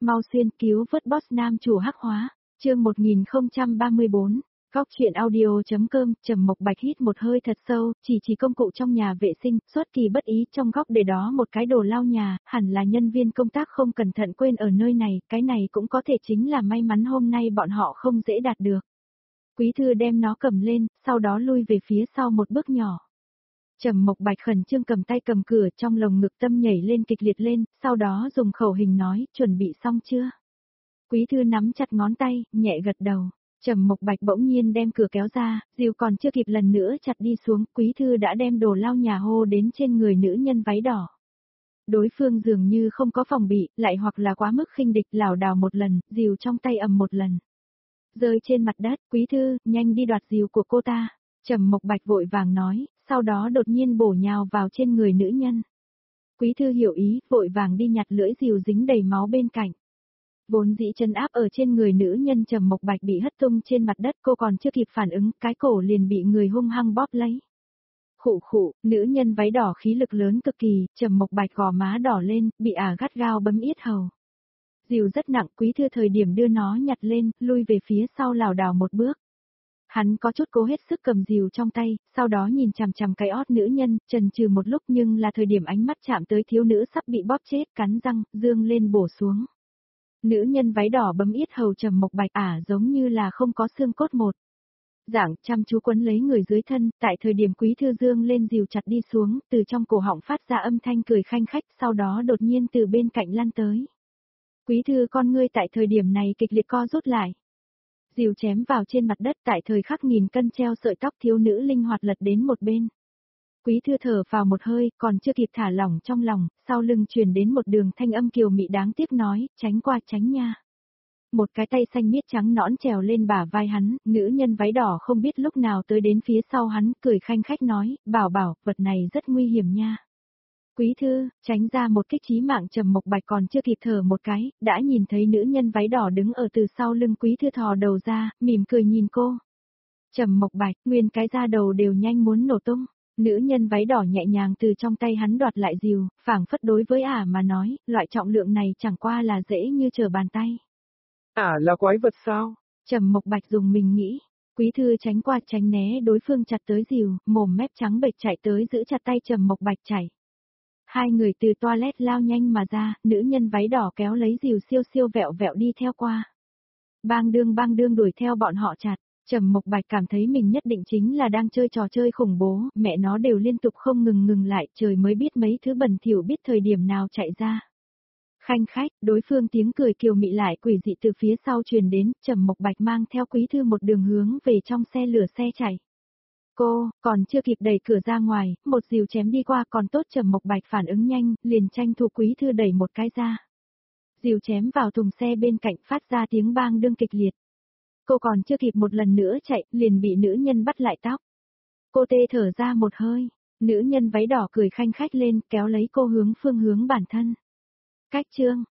Mau xuyên cứu vớt boss nam chủ hắc hóa. Chương 1034. Góc truyện audio.com. Trầm Mộc Bạch hít một hơi thật sâu, chỉ công cụ trong nhà vệ sinh, xuất kỳ bất ý trong góc để đó một cái đồ lau nhà, hẳn là nhân viên công tác không cẩn thận quên ở nơi này, cái này cũng có thể chính là may mắn hôm nay bọn họ không dễ đạt được. Quý thư đem nó cầm lên, sau đó lui về phía sau một bước nhỏ. Trầm Mộc Bạch khẩn trương cầm tay cầm cửa, trong lồng ngực tâm nhảy lên kịch liệt lên, sau đó dùng khẩu hình nói, chuẩn bị xong chưa? Quý thư nắm chặt ngón tay, nhẹ gật đầu. Trầm Mộc Bạch bỗng nhiên đem cửa kéo ra, dìu còn chưa kịp lần nữa chặt đi xuống, Quý thư đã đem đồ lau nhà hô đến trên người nữ nhân váy đỏ. Đối phương dường như không có phòng bị, lại hoặc là quá mức khinh địch, lảo đảo một lần, dìu trong tay ầm một lần. Rơi trên mặt đất, Quý thư, nhanh đi đoạt dìu của cô ta. Trầm Mộc Bạch vội vàng nói, sau đó đột nhiên bổ nhào vào trên người nữ nhân. Quý thư hiểu ý, vội vàng đi nhặt lưỡi dìu dính đầy máu bên cạnh. Vốn dĩ chân áp ở trên người nữ nhân Trầm Mộc Bạch bị hất tung trên mặt đất, cô còn chưa kịp phản ứng, cái cổ liền bị người hung hăng bóp lấy. Khụ khụ, nữ nhân váy đỏ khí lực lớn cực kỳ, Trầm Mộc Bạch gò má đỏ lên, bị gắt gao bấm yết hầu. Dìu rất nặng, Quý thư thời điểm đưa nó nhặt lên, lui về phía sau lảo đảo một bước. Hắn có chút cố hết sức cầm dìu trong tay, sau đó nhìn chằm chằm cái ót nữ nhân, chần chừ một lúc nhưng là thời điểm ánh mắt chạm tới thiếu nữ sắp bị bóp chết, cắn răng, dương lên bổ xuống. Nữ nhân váy đỏ bấm yết hầu Trầm Mộc Bạch giống như là không có xương cốt một. Dạng chăm chú quấn lấy người dưới thân, tại thời điểm Quý thư dương lên dìu chặt đi xuống, từ trong cổ họng phát ra âm thanh cười khanh khách, sau đó đột nhiên từ bên cạnh lăn tới. Quý thư con ngươi tại thời điểm này kịch liệt co rút lại. Dìu chém vào trên mặt đất, tại thời khắc nghìn cân treo sợi tóc thiếu nữ linh hoạt lật đến một bên. Quý thư thở vào một hơi, còn chưa kịp thả lỏng trong lòng, sau lưng truyền đến một đường thanh âm kiều mị đáng tiếc nói, tránh qua tránh nha. Một cái tay xanh miết trắng nõn trèo lên bả vai hắn, nữ nhân váy đỏ không biết lúc nào tới đến phía sau hắn, cười khanh khách nói, bảo, vật này rất nguy hiểm nha. Quý thư, tránh ra một kích chí mạng Trầm Mộc Bạch còn chưa kịp thở một cái, đã nhìn thấy nữ nhân váy đỏ đứng ở từ sau lưng Quý thư thò đầu ra, mỉm cười nhìn cô. Trầm Mộc Bạch, nguyên cái da đầu đều nhanh muốn nổ tung. Nữ nhân váy đỏ nhẹ nhàng từ trong tay hắn đoạt lại dìu, phảng phất đối với mà nói, loại trọng lượng này chẳng qua là dễ như trở bàn tay. Là quái vật sao? Trầm Mộc Bạch dùng mình nghĩ. Quý thư tránh qua tránh né đối phương chặt tới dìu, mồm mép trắng bệch chạy tới giữ chặt tay Trầm Mộc Bạch chảy. Hai người từ toilet lao nhanh mà ra, nữ nhân váy đỏ kéo lấy dìu siêu vẹo đi theo qua. Bang đương đuổi theo bọn họ chặt. Trầm Mộc Bạch cảm thấy mình nhất định chính là đang chơi trò chơi khủng bố, mẹ nó đều liên tục không ngừng lại, trời mới biết mấy thứ bẩn thỉu biết thời điểm nào chạy ra. Khanh khách, đối phương tiếng cười kiều mị lại quỷ dị từ phía sau truyền đến, Trầm Mộc Bạch mang theo Quý thư một đường hướng về trong xe lửa xe chạy. Cô, còn chưa kịp đẩy cửa ra ngoài, một dìu chém đi qua còn tốt Trầm Mộc Bạch phản ứng nhanh, liền tranh thủ Quý thư đẩy một cái ra. Dìu chém vào thùng xe bên cạnh phát ra tiếng bang đương kịch liệt. Cô còn chưa kịp một lần nữa chạy, liền bị nữ nhân bắt lại tóc. Cô tê thở ra một hơi, nữ nhân váy đỏ cười khanh khách lên, kéo lấy cô hướng phương hướng bản thân. Cách chương,